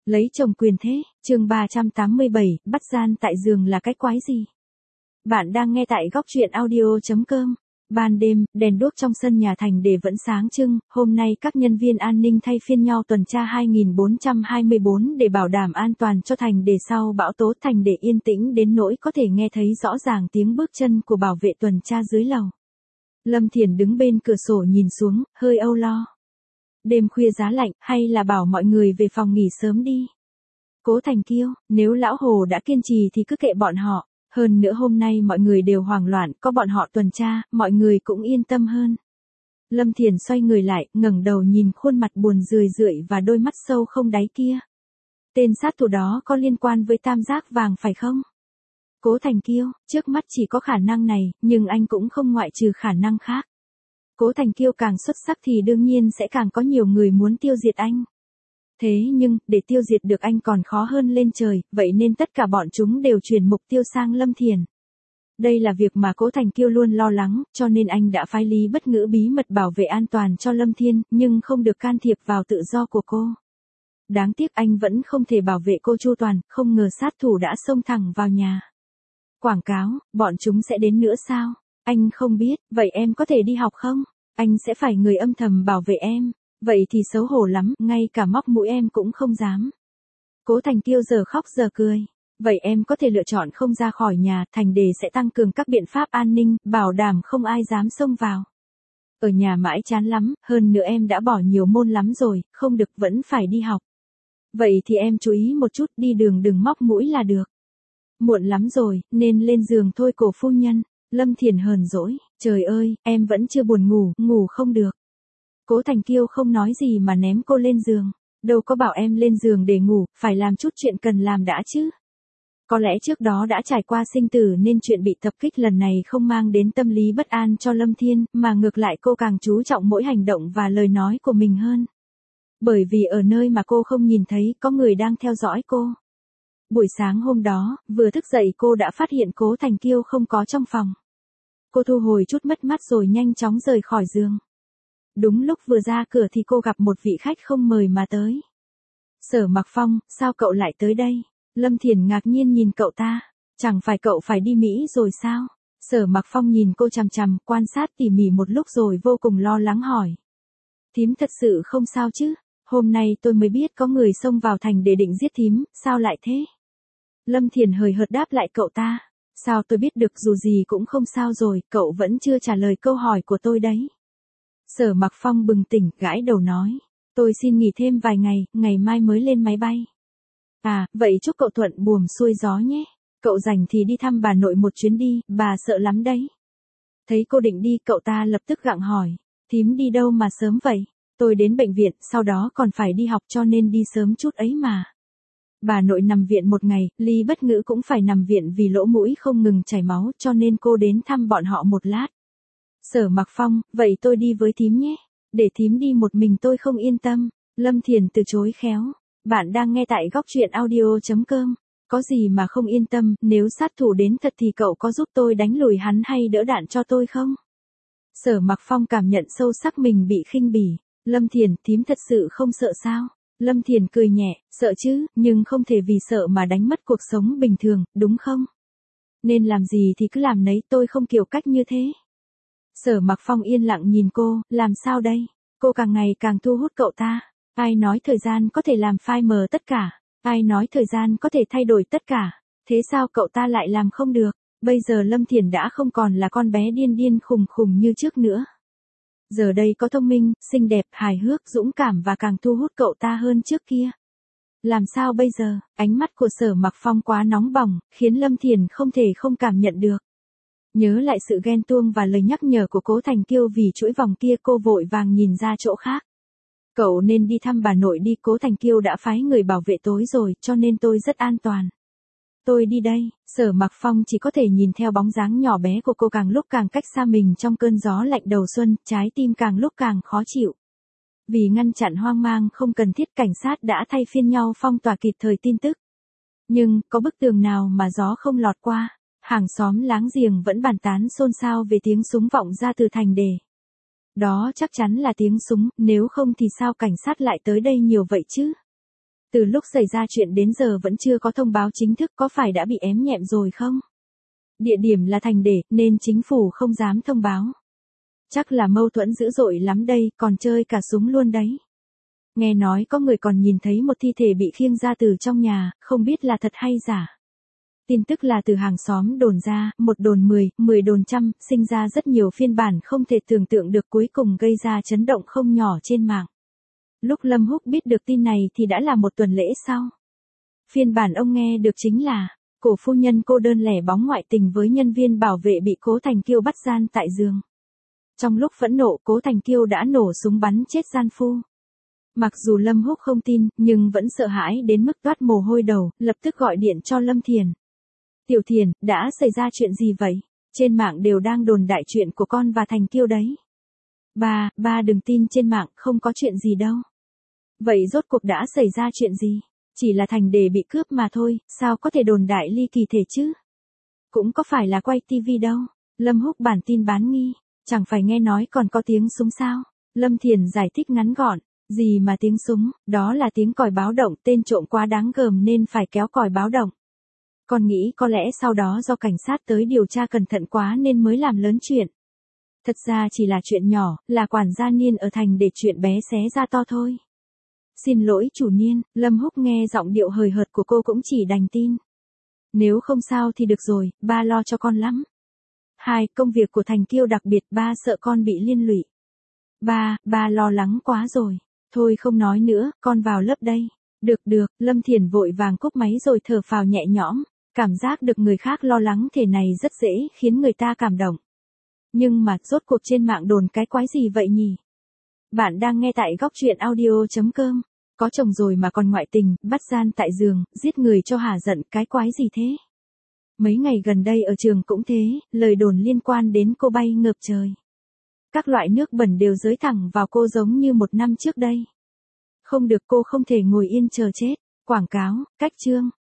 Lấy chồng quyền thế, chương 387, bắt gian tại giường là cái quái gì? Bạn đang nghe tại góc truyện audio.com. Ban đêm, đèn đuốc trong sân nhà thành đề vẫn sáng trưng, hôm nay các nhân viên an ninh thay phiên nhau tuần tra 2424 để bảo đảm an toàn cho thành đề sau bão tố. Thành đề yên tĩnh đến nỗi có thể nghe thấy rõ ràng tiếng bước chân của bảo vệ tuần tra dưới lầu. Lâm Thiền đứng bên cửa sổ nhìn xuống, hơi âu lo. Đêm khuya giá lạnh, hay là bảo mọi người về phòng nghỉ sớm đi. Cố Thành Kiêu, nếu lão Hồ đã kiên trì thì cứ kệ bọn họ. Hơn nữa hôm nay mọi người đều hoảng loạn, có bọn họ tuần tra, mọi người cũng yên tâm hơn. Lâm Thiền xoay người lại, ngẩng đầu nhìn khuôn mặt buồn rười rượi và đôi mắt sâu không đáy kia. Tên sát thủ đó có liên quan với tam giác vàng phải không? Cố Thành Kiêu, trước mắt chỉ có khả năng này, nhưng anh cũng không ngoại trừ khả năng khác. Cố Thành Kiêu càng xuất sắc thì đương nhiên sẽ càng có nhiều người muốn tiêu diệt anh. Thế nhưng, để tiêu diệt được anh còn khó hơn lên trời, vậy nên tất cả bọn chúng đều chuyển mục tiêu sang Lâm Thiền. Đây là việc mà Cố Thành Kiêu luôn lo lắng, cho nên anh đã phái Lý Bất Ngữ bí mật bảo vệ an toàn cho Lâm Thiên, nhưng không được can thiệp vào tự do của cô. Đáng tiếc anh vẫn không thể bảo vệ cô chu toàn, không ngờ sát thủ đã xông thẳng vào nhà. Quảng cáo, bọn chúng sẽ đến nữa sao? Anh không biết, vậy em có thể đi học không? Anh sẽ phải người âm thầm bảo vệ em. Vậy thì xấu hổ lắm, ngay cả móc mũi em cũng không dám. Cố Thành Kiêu giờ khóc giờ cười. Vậy em có thể lựa chọn không ra khỏi nhà, thành đề sẽ tăng cường các biện pháp an ninh, bảo đảm không ai dám xông vào. Ở nhà mãi chán lắm, hơn nữa em đã bỏ nhiều môn lắm rồi, không được vẫn phải đi học. Vậy thì em chú ý một chút, đi đường đừng móc mũi là được. Muộn lắm rồi, nên lên giường thôi cổ phu nhân. Lâm Thiền hờn dỗi, trời ơi, em vẫn chưa buồn ngủ, ngủ không được. Cố Thành Kiêu không nói gì mà ném cô lên giường. Đâu có bảo em lên giường để ngủ, phải làm chút chuyện cần làm đã chứ. Có lẽ trước đó đã trải qua sinh tử nên chuyện bị tập kích lần này không mang đến tâm lý bất an cho Lâm Thiên, mà ngược lại cô càng chú trọng mỗi hành động và lời nói của mình hơn. Bởi vì ở nơi mà cô không nhìn thấy có người đang theo dõi cô. Buổi sáng hôm đó, vừa thức dậy cô đã phát hiện Cố Thành Kiêu không có trong phòng. Cô thu hồi chút mất mát rồi nhanh chóng rời khỏi giường. Đúng lúc vừa ra cửa thì cô gặp một vị khách không mời mà tới. Sở Mặc Phong, sao cậu lại tới đây? Lâm Thiền ngạc nhiên nhìn cậu ta. Chẳng phải cậu phải đi Mỹ rồi sao? Sở Mặc Phong nhìn cô chằm chằm, quan sát tỉ mỉ một lúc rồi vô cùng lo lắng hỏi. Thím thật sự không sao chứ? Hôm nay tôi mới biết có người xông vào thành để định giết thím, sao lại thế? Lâm Thiền hời hợt đáp lại cậu ta. Sao tôi biết được, dù gì cũng không sao rồi, cậu vẫn chưa trả lời câu hỏi của tôi đấy. Sở Mặc Phong bừng tỉnh, gãi đầu nói. Tôi xin nghỉ thêm vài ngày, ngày mai mới lên máy bay. À, vậy chúc cậu thuận buồm xuôi gió nhé. Cậu rảnh thì đi thăm bà nội một chuyến đi, bà sợ lắm đấy. Thấy cô định đi, cậu ta lập tức gặng hỏi. Thím đi đâu mà sớm vậy? Tôi đến bệnh viện, sau đó còn phải đi học cho nên đi sớm chút ấy mà. Bà nội nằm viện một ngày, Lý Bất Ngữ cũng phải nằm viện vì lỗ mũi không ngừng chảy máu, cho nên cô đến thăm bọn họ một lát. Sở Mặc Phong, vậy tôi đi với thím nhé. Để thím đi một mình tôi không yên tâm. Lâm Thiền từ chối khéo. Bạn đang nghe tại góc truyện audio.com. Có gì mà không yên tâm, nếu sát thủ đến thật thì cậu có giúp tôi đánh lùi hắn hay đỡ đạn cho tôi không? Sở Mặc Phong cảm nhận sâu sắc mình bị khinh bỉ. Lâm Thiền, thím thật sự không sợ sao? Lâm Thiền cười nhẹ, sợ chứ, nhưng không thể vì sợ mà đánh mất cuộc sống bình thường, đúng không? Nên làm gì thì cứ làm nấy, tôi không kiểu cách như thế. Sở Mặc Phong yên lặng nhìn cô, làm sao đây? Cô càng ngày càng thu hút cậu ta. Ai nói thời gian có thể làm phai mờ tất cả? Ai nói thời gian có thể thay đổi tất cả? Thế sao cậu ta lại làm không được? Bây giờ Lâm Thiền đã không còn là con bé điên điên khùng khùng như trước nữa. Giờ đây có thông minh, xinh đẹp, hài hước, dũng cảm và càng thu hút cậu ta hơn trước kia. Làm sao bây giờ? Ánh mắt của Sở Mặc Phong quá nóng bỏng, khiến Lâm Thiền không thể không cảm nhận được. Nhớ lại sự ghen tuông và lời nhắc nhở của Cố Thành Kiêu vì chuỗi vòng kia, cô vội vàng nhìn ra chỗ khác. Cậu nên đi thăm bà nội đi, Cố Thành Kiêu đã phái người bảo vệ tối rồi, cho nên tôi rất an toàn. Tôi đi đây. Sở Mặc Phong chỉ có thể nhìn theo bóng dáng nhỏ bé của cô càng lúc càng cách xa mình trong cơn gió lạnh đầu xuân, trái tim càng lúc càng khó chịu. Vì ngăn chặn hoang mang không cần thiết, cảnh sát đã thay phiên nhau phong tỏa kịp thời tin tức. Nhưng, có bức tường nào mà gió không lọt qua? Hàng xóm láng giềng vẫn bàn tán xôn xao về tiếng súng vọng ra từ thành đề. Đó chắc chắn là tiếng súng, nếu không thì sao cảnh sát lại tới đây nhiều vậy chứ? Từ lúc xảy ra chuyện đến giờ vẫn chưa có thông báo chính thức, có phải đã bị ém nhẹm rồi không? Địa điểm là thành để, nên chính phủ không dám thông báo. Chắc là mâu thuẫn dữ dội lắm đây, còn chơi cả súng luôn đấy. Nghe nói có người còn nhìn thấy một thi thể bị khiêng ra từ trong nhà, không biết là thật hay giả. Tin tức là từ hàng xóm đồn ra, một đồn 10, 10 đồn trăm, sinh ra rất nhiều phiên bản không thể tưởng tượng được, cuối cùng gây ra chấn động không nhỏ trên mạng. Lúc Lâm Húc biết được tin này thì đã là một tuần lễ sau. Phiên bản ông nghe được chính là, cổ phu nhân cô đơn lẻ bóng ngoại tình với nhân viên bảo vệ bị Cố Thành Kiêu bắt gian tại giường. Trong lúc phẫn nộ, Cố Thành Kiêu đã nổ súng bắn chết gian phu. Mặc dù Lâm Húc không tin, nhưng vẫn sợ hãi đến mức toát mồ hôi đầu, lập tức gọi điện cho Lâm Thiền. Tiểu Thiền, đã xảy ra chuyện gì vậy? Trên mạng đều đang đồn đại chuyện của con và Thành Kiêu đấy. Ba đừng tin trên mạng, không có chuyện gì đâu. Vậy rốt cuộc đã xảy ra chuyện gì? Chỉ là Thành Đề bị cướp mà thôi, sao có thể đồn đại ly kỳ thể chứ? Cũng có phải là quay tivi đâu. Lâm Húc bản tin bán nghi, chẳng phải nghe nói còn có tiếng súng sao? Lâm Thiền giải thích ngắn gọn, gì mà tiếng súng, đó là tiếng còi báo động, tên trộm quá đáng gờm nên phải kéo còi báo động. Con nghĩ có lẽ sau đó do cảnh sát tới điều tra cẩn thận quá nên mới làm lớn chuyện. Thật ra chỉ là chuyện nhỏ, là quản gia Niên ở thành để chuyện bé xé ra to thôi. Xin lỗi chủ Niên, Lâm Húc nghe giọng điệu hời hợt của cô cũng chỉ đành tin. Nếu không sao thì được rồi, ba lo cho con lắm. 2. Công việc của Thành Kiêu đặc biệt, ba sợ con bị liên lụy. Ba lo lắng quá rồi. Thôi không nói nữa, con vào lớp đây. Được, Lâm Thiền vội vàng cúp máy rồi thở phào nhẹ nhõm. Cảm giác được người khác lo lắng thế này rất dễ khiến người ta cảm động. Nhưng mà rốt cuộc trên mạng đồn cái quái gì vậy nhỉ? Bạn đang nghe tại góc truyện audio.com. Có chồng rồi mà còn ngoại tình, bắt gian tại giường, giết người cho hả giận, cái quái gì thế? Mấy ngày gần đây ở trường cũng thế, lời đồn liên quan đến cô bay ngược trời. Các loại nước bẩn đều dới thẳng vào cô giống như một năm trước đây. Không được, cô không thể ngồi yên chờ chết. Quảng cáo, cách chương.